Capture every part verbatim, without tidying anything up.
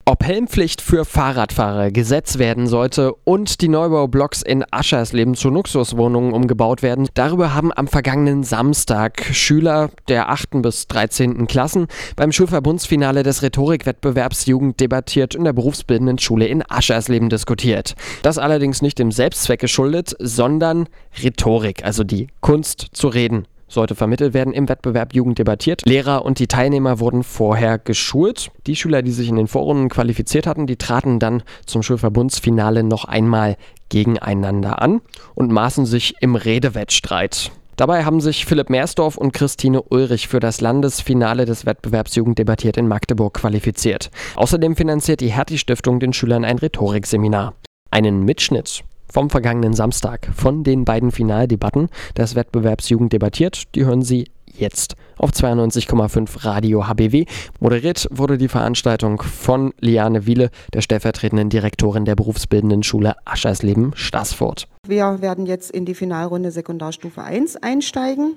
Ob Helmpflicht für Fahrradfahrer Gesetz werden sollte und die Neubaublocks in Aschersleben zu Luxuswohnungen umgebaut werden, darüber haben am vergangenen Samstag Schüler der achten bis dreizehnten Klassen beim Schulverbundsfinale des Rhetorikwettbewerbs Jugend debattiert in der berufsbildenden Schule in Aschersleben diskutiert. Das allerdings nicht dem Selbstzweck geschuldet, sondern Rhetorik, also die Kunst zu reden, sollte vermittelt werden im Wettbewerb Jugend debattiert. Lehrer und die Teilnehmer wurden vorher geschult. Die Schüler, die sich in den Vorrunden qualifiziert hatten, die traten dann zum Schulverbundsfinale noch einmal gegeneinander an und maßen sich im Redewettstreit. Dabei haben sich Philipp Meersdorf und Christine Ulrich für das Landesfinale des Wettbewerbs Jugend debattiert in Magdeburg qualifiziert. Außerdem finanziert die Hertie-Stiftung den Schülern ein Rhetorikseminar. Einen Mitschnitt vom vergangenen Samstag von den beiden Finaldebatten des Wettbewerbs Jugend debattiert, die hören Sie jetzt auf zweiundneunzig Komma fünf Radio H B W. Moderiert wurde die Veranstaltung von Liane Wiele, der stellvertretenden Direktorin der berufsbildenden Schule Aschersleben-Staßfurt. Wir werden jetzt in die Finalrunde Sekundarstufe eins einsteigen.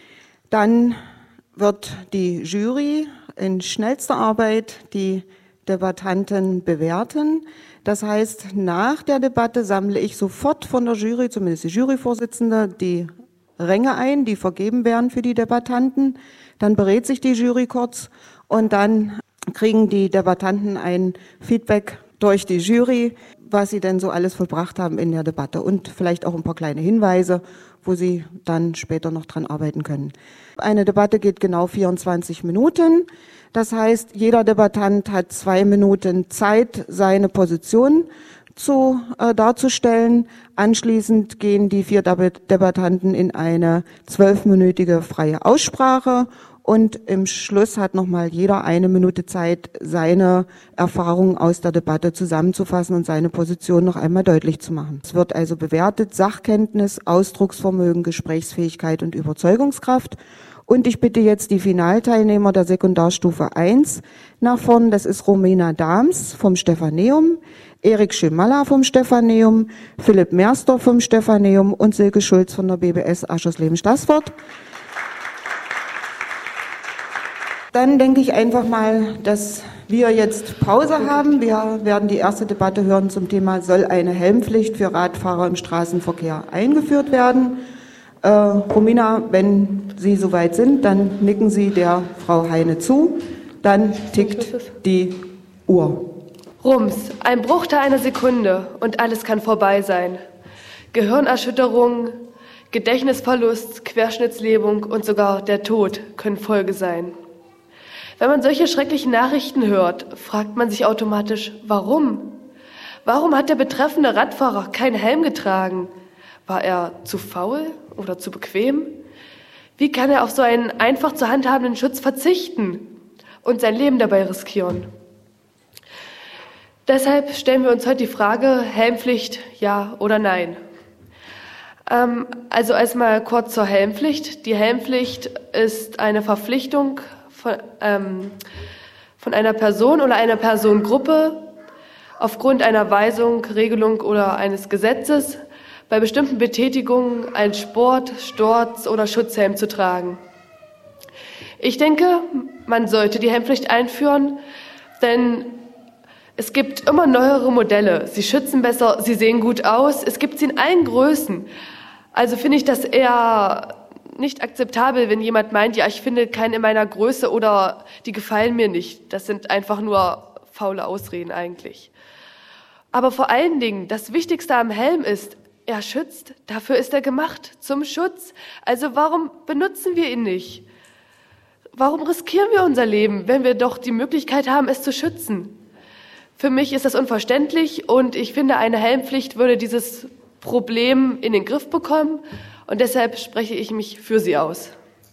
Dann wird die Jury in schnellster Arbeit die Debattanten bewerten. Das heißt, nach der Debatte sammle ich sofort von der Jury, zumindest die Juryvorsitzende, die Ränge ein, die vergeben werden für die Debattanten. Dann berät sich die Jury kurz und dann kriegen die Debattanten ein Feedback durch die Jury, was sie denn so alles vollbracht haben in der Debatte und vielleicht auch ein paar kleine Hinweise, wo sie dann später noch dran arbeiten können. Eine Debatte geht genau vierundzwanzig Minuten. Das heißt, jeder Debattant hat zwei Minuten Zeit, seine Position zu, äh, darzustellen. Anschließend gehen die vier Debattanten in eine zwölfminütige freie Aussprache und im Schluss hat nochmal jeder eine Minute Zeit, seine Erfahrungen aus der Debatte zusammenzufassen und seine Position noch einmal deutlich zu machen. Es wird also bewertet Sachkenntnis, Ausdrucksvermögen, Gesprächsfähigkeit und Überzeugungskraft. Und ich bitte jetzt die Finalteilnehmer der Sekundarstufe eins nach vorn. Das ist Romina Dahms vom Stephaneum, Erik Schönmaller vom Stephaneum, Philipp Meersdorf vom Stephaneum und Silke Schulz von der B B S Aschersleben-Staßfurt. Dann denke ich einfach mal, dass wir jetzt Pause haben. Wir werden die erste Debatte hören zum Thema, soll eine Helmpflicht für Radfahrer im Straßenverkehr eingeführt werden? Äh, Romina, wenn Sie soweit sind, dann nicken Sie der Frau Heine zu. Dann tickt die Uhr. Rums, ein Bruchteil einer Sekunde und alles kann vorbei sein. Gehirnerschütterung, Gedächtnisverlust, Querschnittslähmung und sogar der Tod können Folge sein. Wenn man solche schrecklichen Nachrichten hört, fragt man sich automatisch, warum? Warum hat der betreffende Radfahrer keinen Helm getragen? War er zu faul oder zu bequem? Wie kann er auf so einen einfach zu handhabenden Schutz verzichten und sein Leben dabei riskieren? Deshalb stellen wir uns heute die Frage, Helmpflicht, ja oder nein? Ähm, also erstmal kurz zur Helmpflicht. Die Helmpflicht ist eine Verpflichtung von, ähm, von einer Person oder einer Personengruppe aufgrund einer Weisung, Regelung oder eines Gesetzes bei bestimmten Betätigungen einen Sport-, Sturz- oder Schutzhelm zu tragen. Ich denke, man sollte die Helmpflicht einführen, denn es gibt immer neuere Modelle. Sie schützen besser, sie sehen gut aus, es gibt sie in allen Größen. Also finde ich das eher nicht akzeptabel, wenn jemand meint, ja, ich finde keinen in meiner Größe oder die gefallen mir nicht. Das sind einfach nur faule Ausreden eigentlich. Aber vor allen Dingen, das Wichtigste am Helm ist, er schützt, dafür ist er gemacht, zum Schutz. Also warum benutzen wir ihn nicht? Warum riskieren wir unser Leben, wenn wir doch die Möglichkeit haben, es zu schützen? Für mich ist das unverständlich und ich finde, eine Helmpflicht würde dieses Problem in den Griff bekommen und deshalb spreche ich mich für sie aus.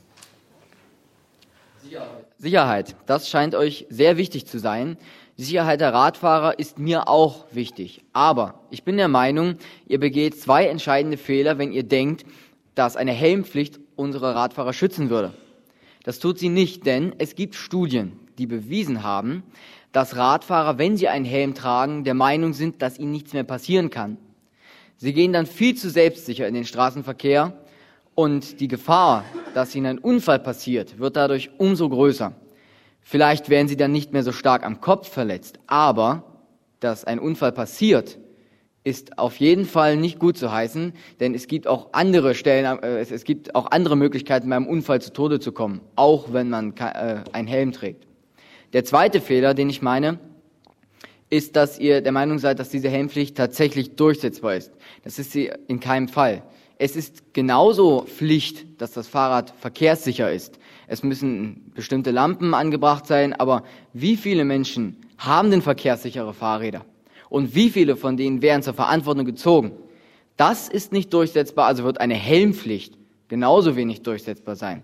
Sicherheit, das scheint euch sehr wichtig zu sein. Die Sicherheit der Radfahrer ist mir auch wichtig. Aber ich bin der Meinung, ihr begeht zwei entscheidende Fehler, wenn ihr denkt, dass eine Helmpflicht unsere Radfahrer schützen würde. Das tut sie nicht, denn es gibt Studien, die bewiesen haben, dass Radfahrer, wenn sie einen Helm tragen, der Meinung sind, dass ihnen nichts mehr passieren kann. Sie gehen dann viel zu selbstsicher in den Straßenverkehr und die Gefahr, dass ihnen ein Unfall passiert, wird dadurch umso größer. Vielleicht werden sie dann nicht mehr so stark am Kopf verletzt, aber dass ein Unfall passiert, ist auf jeden Fall nicht gut zu heißen, denn es gibt auch andere Stellen, äh, es, es gibt auch andere Möglichkeiten, beim Unfall zu Tode zu kommen, auch wenn man äh, einen Helm trägt. Der zweite Fehler, den ich meine, ist, dass ihr der Meinung seid, dass diese Helmpflicht tatsächlich durchsetzbar ist. Das ist sie in keinem Fall. Es ist genauso Pflicht, dass das Fahrrad verkehrssicher ist. Es müssen bestimmte Lampen angebracht sein, aber wie viele Menschen haben denn verkehrssichere Fahrräder? Und wie viele von denen werden zur Verantwortung gezogen? Das ist nicht durchsetzbar, also wird eine Helmpflicht genauso wenig durchsetzbar sein.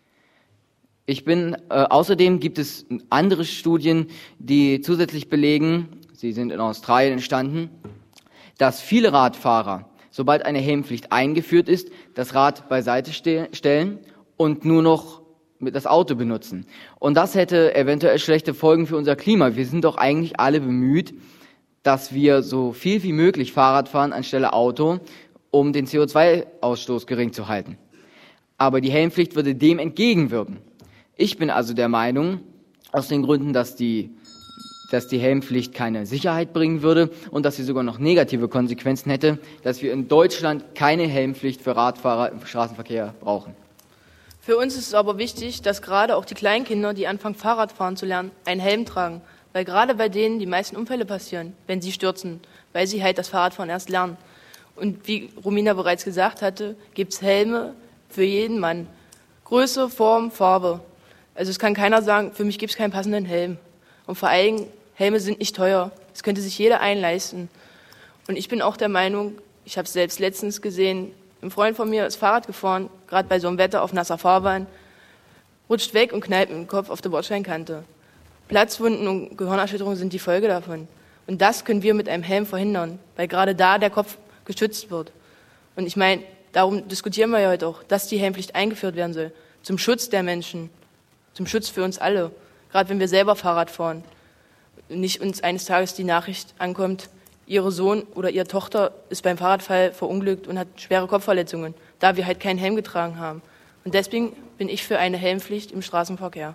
Ich bin, äh, außerdem gibt es andere Studien, die zusätzlich belegen, sie sind in Australien entstanden, dass viele Radfahrer, sobald eine Helmpflicht eingeführt ist, das Rad beiseite ste- stellen und nur noch mit das Auto benutzen. Und das hätte eventuell schlechte Folgen für unser Klima. Wir sind doch eigentlich alle bemüht, dass wir so viel wie möglich Fahrrad fahren anstelle Auto, um den C O zwei Ausstoß gering zu halten. Aber die Helmpflicht würde dem entgegenwirken. Ich bin also der Meinung, aus den Gründen, dass die, dass die Helmpflicht keine Sicherheit bringen würde und dass sie sogar noch negative Konsequenzen hätte, dass wir in Deutschland keine Helmpflicht für Radfahrer im Straßenverkehr brauchen. Für uns ist es aber wichtig, dass gerade auch die Kleinkinder, die anfangen Fahrradfahren zu lernen, einen Helm tragen. Weil gerade bei denen die meisten Unfälle passieren, wenn sie stürzen, weil sie halt das Fahrradfahren erst lernen. Und wie Romina bereits gesagt hatte, gibt es Helme für jeden Mann. Größe, Form, Farbe. Also es kann keiner sagen, für mich gibt es keinen passenden Helm. Und vor allem, Helme sind nicht teuer. Das könnte sich jeder einleisten. Und ich bin auch der Meinung, ich habe es selbst letztens gesehen, ein Freund von mir ist Fahrrad gefahren, gerade bei so einem Wetter auf nasser Fahrbahn, rutscht weg und knallt mit dem Kopf auf der Bordsteinkante. Platzwunden und Gehirnerschütterungen sind die Folge davon. Und das können wir mit einem Helm verhindern, weil gerade da der Kopf geschützt wird. Und ich meine, darum diskutieren wir ja heute auch, dass die Helmpflicht eingeführt werden soll. Zum Schutz der Menschen, zum Schutz für uns alle. Gerade wenn wir selber Fahrrad fahren. Und nicht uns eines Tages die Nachricht ankommt, ihre Sohn oder ihre Tochter ist beim Fahrradfall verunglückt und hat schwere Kopfverletzungen, da wir halt keinen Helm getragen haben. Und deswegen bin ich für eine Helmpflicht im Straßenverkehr.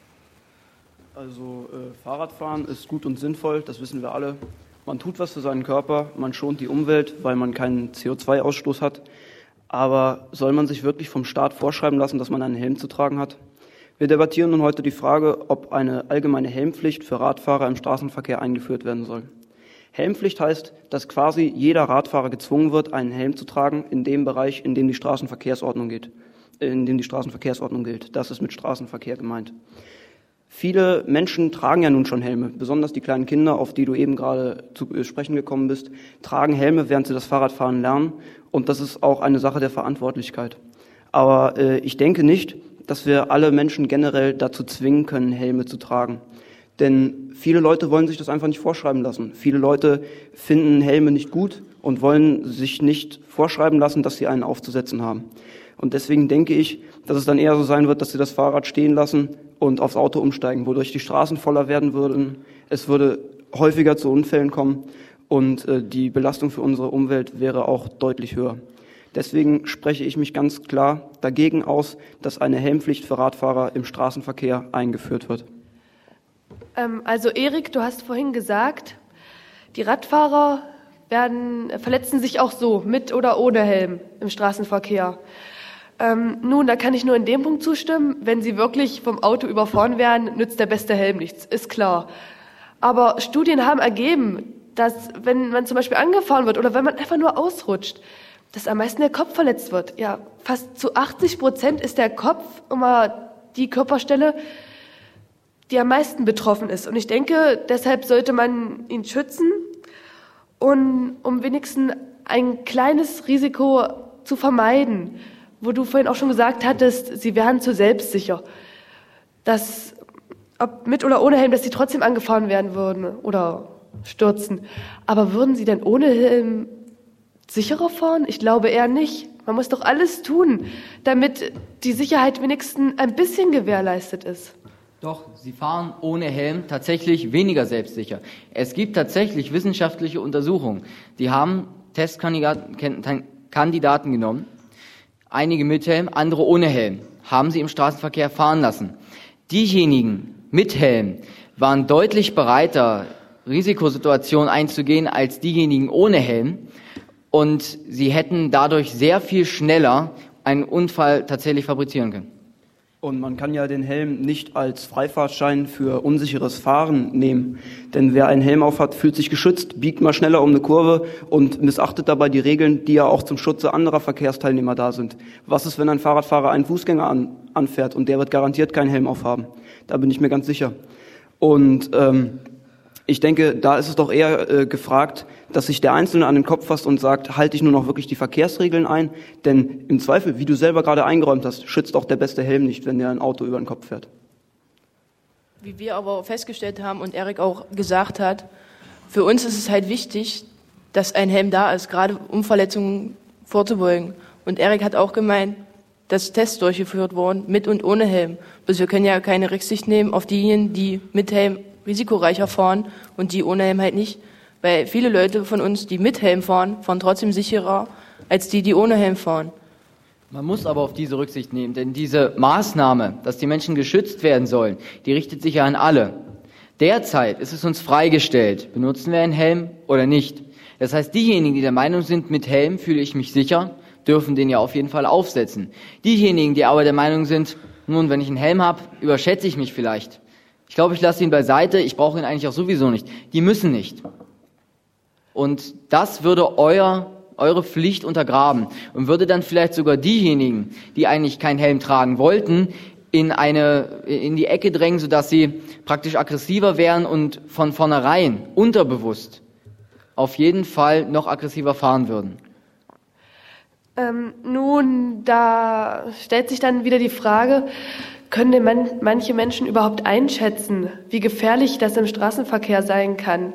Also äh, Fahrradfahren ist gut und sinnvoll, das wissen wir alle. Man tut was für seinen Körper, man schont die Umwelt, weil man keinen C O zwei Ausstoß hat. Aber soll man sich wirklich vom Staat vorschreiben lassen, dass man einen Helm zu tragen hat? Wir debattieren nun heute die Frage, ob eine allgemeine Helmpflicht für Radfahrer im Straßenverkehr eingeführt werden soll. Helmpflicht heißt, dass quasi jeder Radfahrer gezwungen wird, einen Helm zu tragen in dem Bereich, in dem die Straßenverkehrsordnung geht, in dem die Straßenverkehrsordnung gilt. Das ist mit Straßenverkehr gemeint. Viele Menschen tragen ja nun schon Helme, besonders die kleinen Kinder, auf die du eben gerade zu sprechen gekommen bist, tragen Helme, während sie das Fahrradfahren lernen, und das ist auch eine Sache der Verantwortlichkeit. Aber äh, ich denke nicht, dass wir alle Menschen generell dazu zwingen können, Helme zu tragen. Denn viele Leute wollen sich das einfach nicht vorschreiben lassen. Viele Leute finden Helme nicht gut und wollen sich nicht vorschreiben lassen, dass sie einen aufzusetzen haben. Und deswegen denke ich, dass es dann eher so sein wird, dass sie das Fahrrad stehen lassen und aufs Auto umsteigen, wodurch die Straßen voller werden würden. Es würde häufiger zu Unfällen kommen und äh, die Belastung für unsere Umwelt wäre auch deutlich höher. Deswegen spreche ich mich ganz klar dagegen aus, dass eine Helmpflicht für Radfahrer im Straßenverkehr eingeführt wird. Ähm, also Erik, du hast vorhin gesagt, die Radfahrer werden, verletzen sich auch so, mit oder ohne Helm im Straßenverkehr. Ähm, nun, da kann ich nur in dem Punkt zustimmen, wenn sie wirklich vom Auto überfahren werden, nützt der beste Helm nichts, ist klar. Aber Studien haben ergeben, dass wenn man zum Beispiel angefahren wird oder wenn man einfach nur ausrutscht, dass am meisten der Kopf verletzt wird. Ja, fast zu achtzig Prozent ist der Kopf immer die Körperstelle, die am meisten betroffen ist. Und ich denke, deshalb sollte man ihn schützen, und um wenigstens ein kleines Risiko zu vermeiden. Wo du vorhin auch schon gesagt hattest, sie wären zu selbstsicher. Dass, ob mit oder ohne Helm, dass sie trotzdem angefahren werden würden oder stürzen. Aber würden sie denn ohne Helm sicherer fahren? Ich glaube eher nicht. Man muss doch alles tun, damit die Sicherheit wenigstens ein bisschen gewährleistet ist. Doch, sie fahren ohne Helm tatsächlich weniger selbstsicher. Es gibt tatsächlich wissenschaftliche Untersuchungen, die haben Testkandidaten Kandidaten genommen, einige mit Helm, andere ohne Helm, haben sie im Straßenverkehr fahren lassen. Diejenigen, mit Helm waren deutlich bereiter, Risikosituationen einzugehen als diejenigen ohne Helm. Und sie hätten dadurch sehr viel schneller einen Unfall tatsächlich fabrizieren können. Und man kann ja den Helm nicht als Freifahrtschein für unsicheres Fahren nehmen. Denn wer einen Helm auf hat, fühlt sich geschützt, biegt mal schneller um eine Kurve und missachtet dabei die Regeln, die ja auch zum Schutze anderer Verkehrsteilnehmer da sind. Was ist, wenn ein Fahrradfahrer einen Fußgänger an, anfährt und der wird garantiert keinen Helm aufhaben? Da bin ich mir ganz sicher. Und ähm, ich denke, da ist es doch eher äh, gefragt, dass sich der Einzelne an den Kopf fasst und sagt, halte ich nur noch wirklich die Verkehrsregeln ein? Denn im Zweifel, wie du selber gerade eingeräumt hast, schützt auch der beste Helm nicht, wenn der ein Auto über den Kopf fährt. Wie wir aber festgestellt haben und Erik auch gesagt hat, für uns ist es halt wichtig, dass ein Helm da ist, gerade um Verletzungen vorzubeugen. Und Erik hat auch gemeint, dass Tests durchgeführt wurden, mit und ohne Helm. Bloß wir können ja keine Rücksicht nehmen auf diejenigen, die mit Helm risikoreicher fahren und die ohne Helm halt nicht. Weil viele Leute von uns, die mit Helm fahren, fahren trotzdem sicherer als die, die ohne Helm fahren. Man muss aber auf diese Rücksicht nehmen, denn diese Maßnahme, dass die Menschen geschützt werden sollen, die richtet sich ja an alle. Derzeit ist es uns freigestellt, benutzen wir einen Helm oder nicht. Das heißt, diejenigen, die der Meinung sind, mit Helm fühle ich mich sicher, dürfen den ja auf jeden Fall aufsetzen. Diejenigen, die aber der Meinung sind, nun, wenn ich einen Helm habe, überschätze ich mich vielleicht. Ich glaube, ich lasse ihn beiseite, ich brauche ihn eigentlich auch sowieso nicht. Die müssen nicht. Und das würde euer, eure Pflicht untergraben und würde dann vielleicht sogar diejenigen, die eigentlich keinen Helm tragen wollten, in eine, in die Ecke drängen, sodass sie praktisch aggressiver wären und von vornherein unterbewusst auf jeden Fall noch aggressiver fahren würden. Ähm, nun, da stellt sich dann wieder die Frage, können denn man, manche Menschen überhaupt einschätzen, wie gefährlich das im Straßenverkehr sein kann?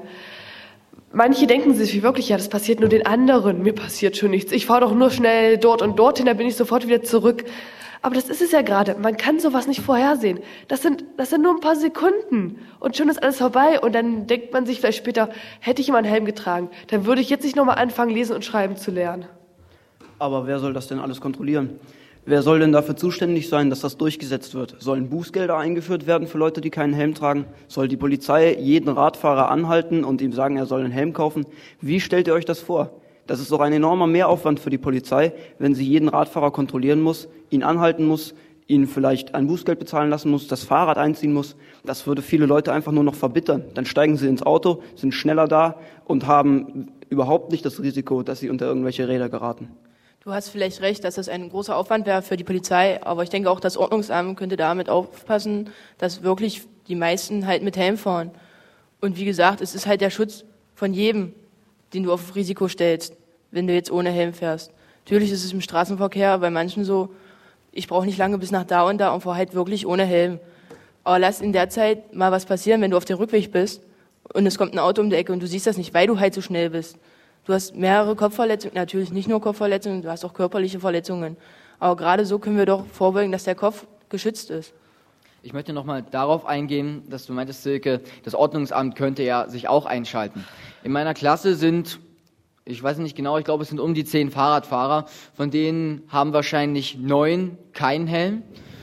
Manche denken sich wirklich, ja, das passiert nur den anderen, mir passiert schon nichts. Ich fahre doch nur schnell dort und dorthin, dann bin ich sofort wieder zurück. Aber das ist es ja gerade, man kann sowas nicht vorhersehen. Das sind, das sind nur ein paar Sekunden und schon ist alles vorbei. Und dann denkt man sich vielleicht später, hätte ich immer einen Helm getragen, dann würde ich jetzt nicht nochmal anfangen, lesen und schreiben zu lernen. Aber wer soll das denn alles kontrollieren? Wer soll denn dafür zuständig sein, dass das durchgesetzt wird? Sollen Bußgelder eingeführt werden für Leute, die keinen Helm tragen? Soll die Polizei jeden Radfahrer anhalten und ihm sagen, er soll einen Helm kaufen? Wie stellt ihr euch das vor? Das ist doch ein enormer Mehraufwand für die Polizei, wenn sie jeden Radfahrer kontrollieren muss, ihn anhalten muss, ihn vielleicht ein Bußgeld bezahlen lassen muss, das Fahrrad einziehen muss. Das würde viele Leute einfach nur noch verbittern. Dann steigen sie ins Auto, sind schneller da und haben überhaupt nicht das Risiko, dass sie unter irgendwelche Räder geraten. Du hast vielleicht recht, dass das ein großer Aufwand wäre für die Polizei, aber ich denke auch, das Ordnungsamt könnte damit aufpassen, dass wirklich die meisten halt mit Helm fahren. Und wie gesagt, es ist halt der Schutz von jedem, den du auf Risiko stellst, wenn du jetzt ohne Helm fährst. Natürlich ist es im Straßenverkehr bei manchen so, ich brauche nicht lange bis nach da und da und fahre halt wirklich ohne Helm. Aber lass in der Zeit mal was passieren, wenn du auf dem Rückweg bist und es kommt ein Auto um die Ecke und du siehst das nicht, weil du halt so schnell bist. Du hast mehrere Kopfverletzungen, natürlich nicht nur Kopfverletzungen, du hast auch körperliche Verletzungen. Aber gerade so können wir doch vorbeugen, dass der Kopf geschützt ist. Ich möchte nochmal darauf eingehen, dass du meintest, Silke, das Ordnungsamt könnte ja sich auch einschalten. In meiner Klasse sind, ich weiß nicht genau, ich glaube es sind um die zehn Fahrradfahrer, von denen haben wahrscheinlich neun keinen Helm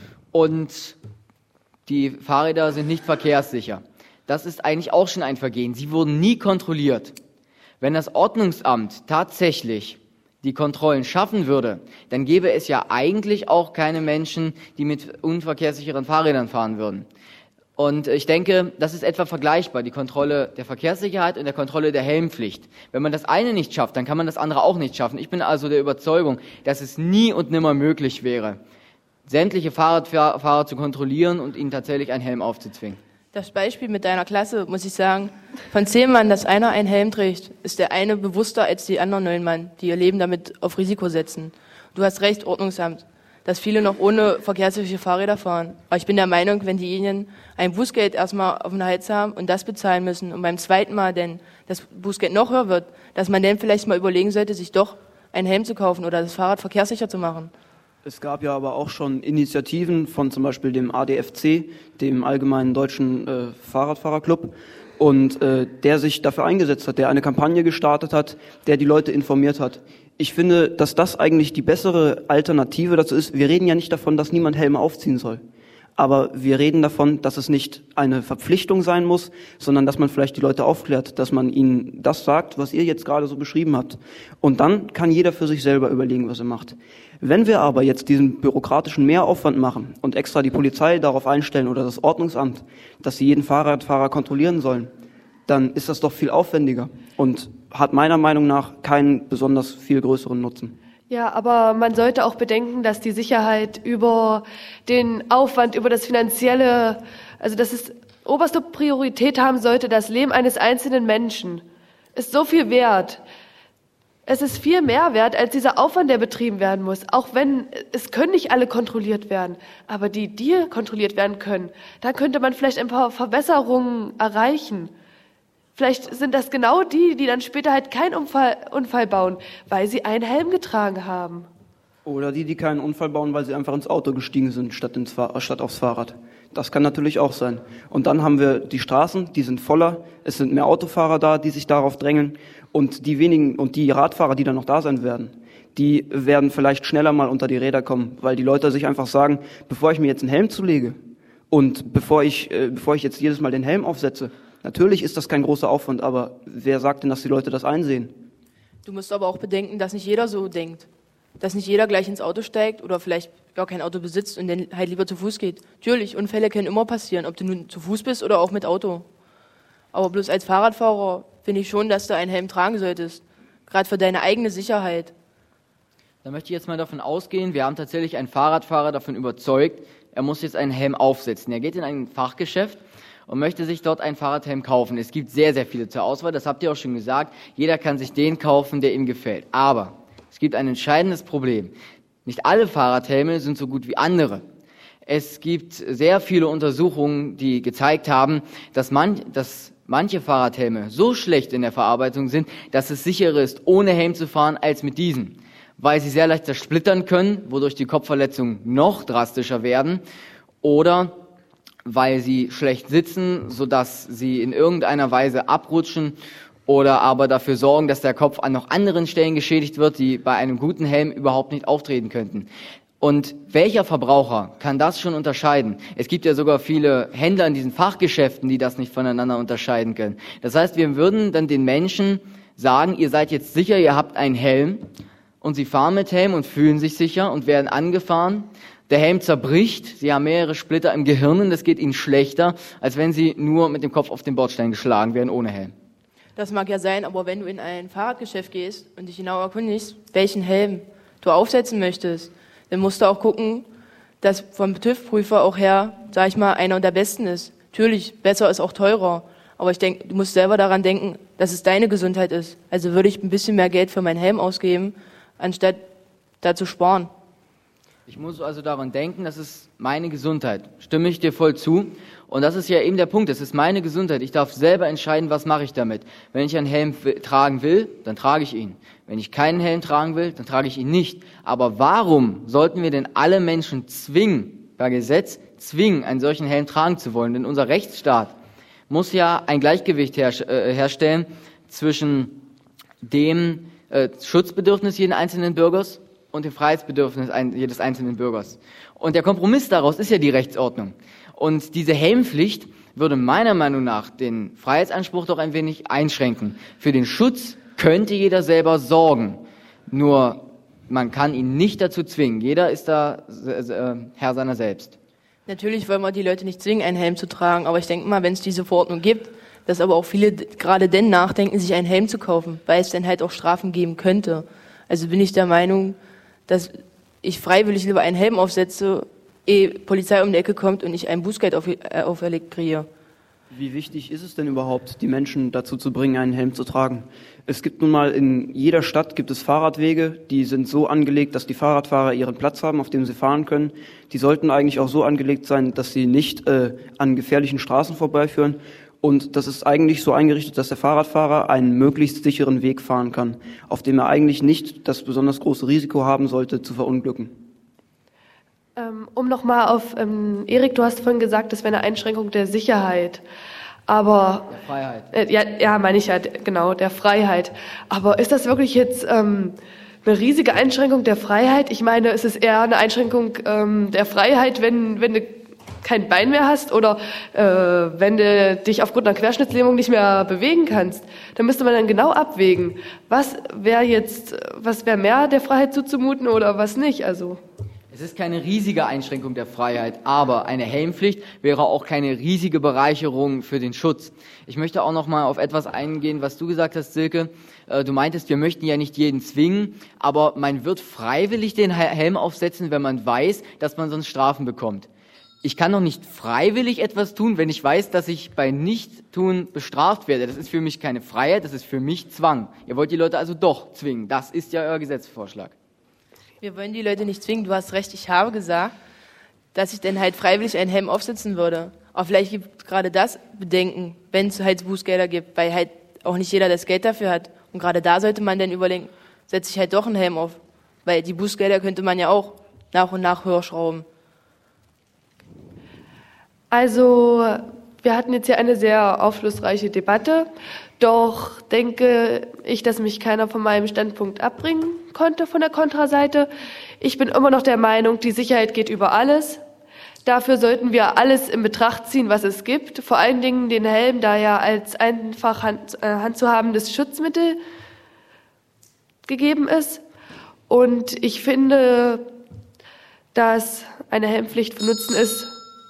und die Fahrräder sind nicht verkehrssicher. Das ist eigentlich auch schon ein Vergehen. Sie wurden nie kontrolliert. Wenn das Ordnungsamt tatsächlich die Kontrollen schaffen würde, dann gäbe es ja eigentlich auch keine Menschen, die mit unverkehrssicheren Fahrrädern fahren würden. Und ich denke, das ist etwa vergleichbar, die Kontrolle der Verkehrssicherheit und der Kontrolle der Helmpflicht. Wenn man das eine nicht schafft, dann kann man das andere auch nicht schaffen. Ich bin also der Überzeugung, dass es nie und nimmer möglich wäre, sämtliche Fahrradfahrer zu kontrollieren und ihnen tatsächlich einen Helm aufzuzwingen. Das Beispiel mit deiner Klasse, muss ich sagen, von zehn Mann, dass einer einen Helm trägt, ist der eine bewusster als die anderen neun Mann, die ihr Leben damit auf Risiko setzen. Du hast recht, Ordnungsamt, dass viele noch ohne verkehrssichere Fahrräder fahren. Aber ich bin der Meinung, wenn diejenigen ein Bußgeld erstmal auf den Hals haben und das bezahlen müssen und beim zweiten Mal denn das Bußgeld noch höher wird, dass man dann vielleicht mal überlegen sollte, sich doch einen Helm zu kaufen oder das Fahrrad verkehrssicher zu machen. Es gab ja aber auch schon Initiativen von zum Beispiel dem A D F C, dem Allgemeinen Deutschen äh, Fahrradfahrerclub, und äh, der sich dafür eingesetzt hat, der eine Kampagne gestartet hat, der die Leute informiert hat. Ich finde, dass das eigentlich die bessere Alternative dazu ist. Wir reden ja nicht davon, dass niemand Helme aufziehen soll. Aber wir reden davon, dass es nicht eine Verpflichtung sein muss, sondern dass man vielleicht die Leute aufklärt, dass man ihnen das sagt, was ihr jetzt gerade so beschrieben habt. Und dann kann jeder für sich selber überlegen, was er macht. Wenn wir aber jetzt diesen bürokratischen Mehraufwand machen und extra die Polizei darauf einstellen oder das Ordnungsamt, dass sie jeden Fahrradfahrer kontrollieren sollen, dann ist das doch viel aufwendiger und hat meiner Meinung nach keinen besonders viel größeren Nutzen. Ja, aber man sollte auch bedenken, dass die Sicherheit über den Aufwand, über das Finanzielle, also dass es oberste Priorität haben sollte, das Leben eines einzelnen Menschen, ist so viel wert. Es ist viel mehr wert als dieser Aufwand, der betrieben werden muss. Auch wenn, es können nicht alle kontrolliert werden, aber die, die kontrolliert werden können, da könnte man vielleicht ein paar Verbesserungen erreichen. Vielleicht sind das genau die, die dann später halt keinen Unfall, Unfall bauen, weil sie einen Helm getragen haben. Oder die, die keinen Unfall bauen, weil sie einfach ins Auto gestiegen sind, statt, ins Fahr- statt aufs Fahrrad. Das kann natürlich auch sein. Und dann haben wir die Straßen, die sind voller, es sind mehr Autofahrer da, die sich darauf drängen. Und die wenigen, und die Radfahrer, die dann noch da sein werden, die werden vielleicht schneller mal unter die Räder kommen, weil die Leute sich einfach sagen, bevor ich mir jetzt einen Helm zulege und bevor ich, äh, bevor ich jetzt jedes Mal den Helm aufsetze, natürlich ist das kein großer Aufwand, aber wer sagt denn, dass die Leute das einsehen? Du musst aber auch bedenken, dass nicht jeder so denkt. Dass nicht jeder gleich ins Auto steigt oder vielleicht gar kein Auto besitzt und dann halt lieber zu Fuß geht. Natürlich, Unfälle können immer passieren, ob du nun zu Fuß bist oder auch mit Auto. Aber bloß als Fahrradfahrer finde ich schon, dass du einen Helm tragen solltest. Gerade für deine eigene Sicherheit. Da möchte ich jetzt mal davon ausgehen, wir haben tatsächlich einen Fahrradfahrer davon überzeugt, er muss jetzt einen Helm aufsetzen. Er geht in ein Fachgeschäft und möchte sich dort einen Fahrradhelm kaufen. Es gibt sehr, sehr viele zur Auswahl, das habt ihr auch schon gesagt. Jeder kann sich den kaufen, der ihm gefällt. Aber es gibt ein entscheidendes Problem. Nicht alle Fahrradhelme sind so gut wie andere. Es gibt sehr viele Untersuchungen, die gezeigt haben, dass, man, dass manche Fahrradhelme so schlecht in der Verarbeitung sind, dass es sicherer ist, ohne Helm zu fahren, als mit diesen. Weil sie sehr leicht zersplittern können, wodurch die Kopfverletzungen noch drastischer werden. Oder weil sie schlecht sitzen, sodass sie in irgendeiner Weise abrutschen oder aber dafür sorgen, dass der Kopf an noch anderen Stellen geschädigt wird, die bei einem guten Helm überhaupt nicht auftreten könnten. Und welcher Verbraucher kann das schon unterscheiden? Es gibt ja sogar viele Händler in diesen Fachgeschäften, die das nicht voneinander unterscheiden können. Das heißt, wir würden dann den Menschen sagen, ihr seid jetzt sicher, ihr habt einen Helm, und sie fahren mit Helm und fühlen sich sicher und werden angefahren. Der Helm zerbricht, sie haben mehrere Splitter im Gehirn und das geht ihnen schlechter, als wenn sie nur mit dem Kopf auf den Bordstein geschlagen wären ohne Helm. Das mag ja sein, aber wenn du in ein Fahrradgeschäft gehst und dich genau erkundigst, welchen Helm du aufsetzen möchtest, dann musst du auch gucken, dass vom TÜV-Prüfer auch her, sag ich mal, einer der besten ist. Natürlich, besser ist auch teurer, aber ich denke, du musst selber daran denken, dass es deine Gesundheit ist. Also würde ich ein bisschen mehr Geld für meinen Helm ausgeben, anstatt da zu sparen. Ich muss also daran denken, das ist meine Gesundheit. Stimme ich dir voll zu. Und das ist ja eben der Punkt, es ist meine Gesundheit. Ich darf selber entscheiden, was mache ich damit. Wenn ich einen Helm tragen will, dann trage ich ihn. Wenn ich keinen Helm tragen will, dann trage ich ihn nicht. Aber warum sollten wir denn alle Menschen zwingen, per Gesetz zwingen, einen solchen Helm tragen zu wollen? Denn unser Rechtsstaat muss ja ein Gleichgewicht her- äh, herstellen zwischen dem äh, Schutzbedürfnis jeden einzelnen Bürgers und dem Freiheitsbedürfnis ein, jedes einzelnen Bürgers. Und der Kompromiss daraus ist ja die Rechtsordnung. Und diese Helmpflicht würde meiner Meinung nach den Freiheitsanspruch doch ein wenig einschränken. Für den Schutz könnte jeder selber sorgen. Nur man kann ihn nicht dazu zwingen. Jeder ist da äh, Herr seiner selbst. Natürlich wollen wir die Leute nicht zwingen, einen Helm zu tragen, aber ich denke mal, wenn es diese Verordnung gibt, dass aber auch viele gerade denn nachdenken, sich einen Helm zu kaufen, weil es dann halt auch Strafen geben könnte. Also bin ich der Meinung, dass ich freiwillig lieber einen Helm aufsetze, ehe Polizei um die Ecke kommt und ich ein Bußgeld auf, äh, auferlegt kriege. Wie wichtig ist es denn überhaupt, die Menschen dazu zu bringen, einen Helm zu tragen? Es gibt nun mal in jeder Stadt gibt es Fahrradwege, die sind so angelegt, dass die Fahrradfahrer ihren Platz haben, auf dem sie fahren können. Die sollten eigentlich auch so angelegt sein, dass sie nicht äh, an gefährlichen Straßen vorbeiführen. Und das ist eigentlich so eingerichtet, dass der Fahrradfahrer einen möglichst sicheren Weg fahren kann, auf dem er eigentlich nicht das besonders große Risiko haben sollte, zu verunglücken. Ähm, um nochmal auf, ähm, Erik, du hast vorhin gesagt, das wäre eine Einschränkung der Sicherheit. Aber Der Freiheit. Äh, ja, ja, meine ich ja, genau, der Freiheit. Aber ist das wirklich jetzt ähm, eine riesige Einschränkung der Freiheit? Ich meine, es ist eher eine Einschränkung ähm, der Freiheit, wenn, wenn eine kein Bein mehr hast oder äh, wenn du dich aufgrund einer Querschnittslähmung nicht mehr bewegen kannst, dann müsste man dann genau abwägen, was wäre jetzt, was wäre mehr der Freiheit zuzumuten oder was nicht. Also es ist keine riesige Einschränkung der Freiheit, aber eine Helmpflicht wäre auch keine riesige Bereicherung für den Schutz. Ich möchte auch noch mal auf etwas eingehen, was du gesagt hast, Silke. Du meintest, wir möchten ja nicht jeden zwingen, aber man wird freiwillig den Helm aufsetzen, wenn man weiß, dass man sonst Strafen bekommt. Ich kann doch nicht freiwillig etwas tun, wenn ich weiß, dass ich bei Nichttun bestraft werde. Das ist für mich keine Freiheit, das ist für mich Zwang. Ihr wollt die Leute also doch zwingen. Das ist ja euer Gesetzesvorschlag. Wir wollen die Leute nicht zwingen. Du hast recht, ich habe gesagt, dass ich dann halt freiwillig einen Helm aufsetzen würde. Aber vielleicht gibt gerade das Bedenken, wenn es halt Bußgelder gibt, weil halt auch nicht jeder das Geld dafür hat. Und gerade da sollte man dann überlegen, setze ich halt doch einen Helm auf. Weil die Bußgelder könnte man ja auch nach und nach höher schrauben. Also, wir hatten jetzt hier eine sehr aufschlussreiche Debatte, doch denke ich, dass mich keiner von meinem Standpunkt abbringen konnte von der Kontraseite. Ich bin immer noch der Meinung, die Sicherheit geht über alles. Dafür sollten wir alles in Betracht ziehen, was es gibt. Vor allen Dingen den Helm, da ja als einfach hand, äh, handzuhabendes Schutzmittel gegeben ist. Und ich finde, dass eine Helmpflicht von Nutzen ist,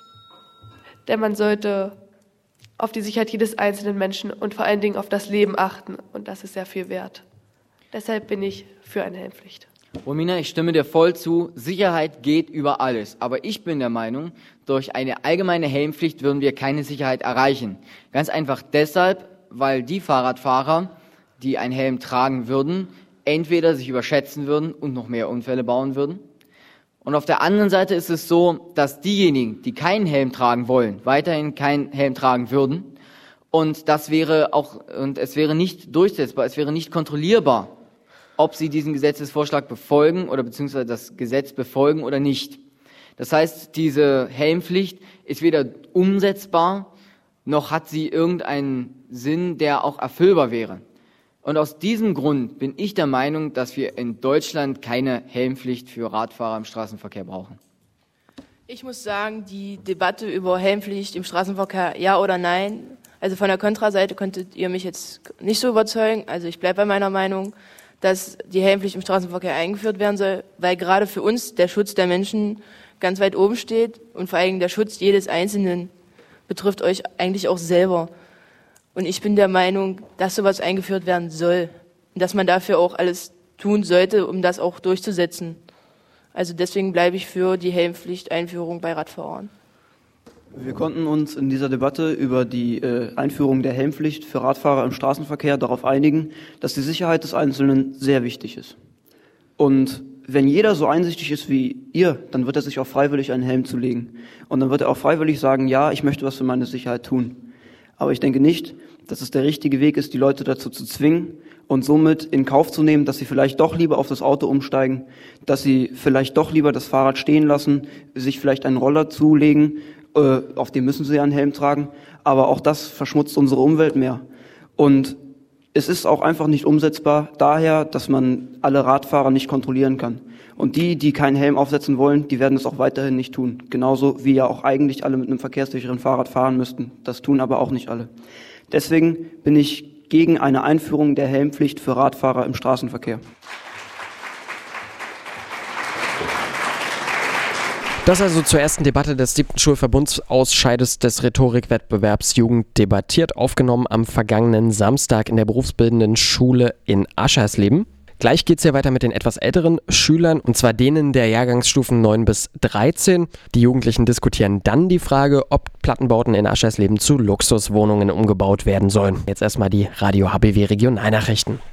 denn man sollte auf die Sicherheit jedes einzelnen Menschen und vor allen Dingen auf das Leben achten. Und das ist sehr viel wert. Deshalb bin ich für eine Helmpflicht. Romina, ich stimme dir voll zu. Sicherheit geht über alles. Aber ich bin der Meinung, durch eine allgemeine Helmpflicht würden wir keine Sicherheit erreichen. Ganz einfach deshalb, weil die Fahrradfahrer, die einen Helm tragen würden, entweder sich überschätzen würden und noch mehr Unfälle bauen würden. Und auf der anderen Seite ist es so, dass diejenigen, die keinen Helm tragen wollen, weiterhin keinen Helm tragen würden. Und das wäre auch, und es wäre nicht durchsetzbar, es wäre nicht kontrollierbar, ob sie diesen Gesetzesvorschlag befolgen oder beziehungsweise das Gesetz befolgen oder nicht. Das heißt, diese Helmpflicht ist weder umsetzbar, noch hat sie irgendeinen Sinn, der auch erfüllbar wäre. Und aus diesem Grund bin ich der Meinung, dass wir in Deutschland keine Helmpflicht für Radfahrer im Straßenverkehr brauchen. Ich muss sagen, die Debatte über Helmpflicht im Straßenverkehr, ja oder nein, also von der Kontraseite konntet ihr mich jetzt nicht so überzeugen. Also ich bleibe bei meiner Meinung, dass die Helmpflicht im Straßenverkehr eingeführt werden soll, weil gerade für uns der Schutz der Menschen ganz weit oben steht und vor allem der Schutz jedes Einzelnen betrifft euch eigentlich auch selber. Und ich bin der Meinung, dass sowas eingeführt werden soll und dass man dafür auch alles tun sollte, um das auch durchzusetzen. Also deswegen bleibe ich für die Helmpflicht-Einführung bei Radfahrern. Wir konnten uns in dieser Debatte über die äh, Einführung der Helmpflicht für Radfahrer im Straßenverkehr darauf einigen, dass die Sicherheit des Einzelnen sehr wichtig ist. Und wenn jeder so einsichtig ist wie ihr, dann wird er sich auch freiwillig einen Helm zulegen. Und dann wird er auch freiwillig sagen, ja, ich möchte was für meine Sicherheit tun. Aber ich denke nicht, dass es der richtige Weg ist, die Leute dazu zu zwingen und somit in Kauf zu nehmen, dass sie vielleicht doch lieber auf das Auto umsteigen, dass sie vielleicht doch lieber das Fahrrad stehen lassen, sich vielleicht einen Roller zulegen, äh, auf dem müssen sie ja einen Helm tragen, aber auch das verschmutzt unsere Umwelt mehr. Und es ist auch einfach nicht umsetzbar, daher, dass man alle Radfahrer nicht kontrollieren kann. Und die, die keinen Helm aufsetzen wollen, die werden es auch weiterhin nicht tun. Genauso wie ja auch eigentlich alle mit einem verkehrssicheren Fahrrad fahren müssten. Das tun aber auch nicht alle. Deswegen bin ich gegen eine Einführung der Helmpflicht für Radfahrer im Straßenverkehr. Das also zur ersten Debatte des siebten Schulverbundsausscheides des Rhetorikwettbewerbs Jugend debattiert, aufgenommen am vergangenen Samstag in der berufsbildenden Schule in Aschersleben. Gleich geht's ja weiter mit den etwas älteren Schülern, und zwar denen der Jahrgangsstufen neun bis dreizehn. Die Jugendlichen diskutieren dann die Frage, ob Plattenbauten in Aschersleben zu Luxuswohnungen umgebaut werden sollen. Jetzt erstmal die Radio H B W Regionalnachrichten.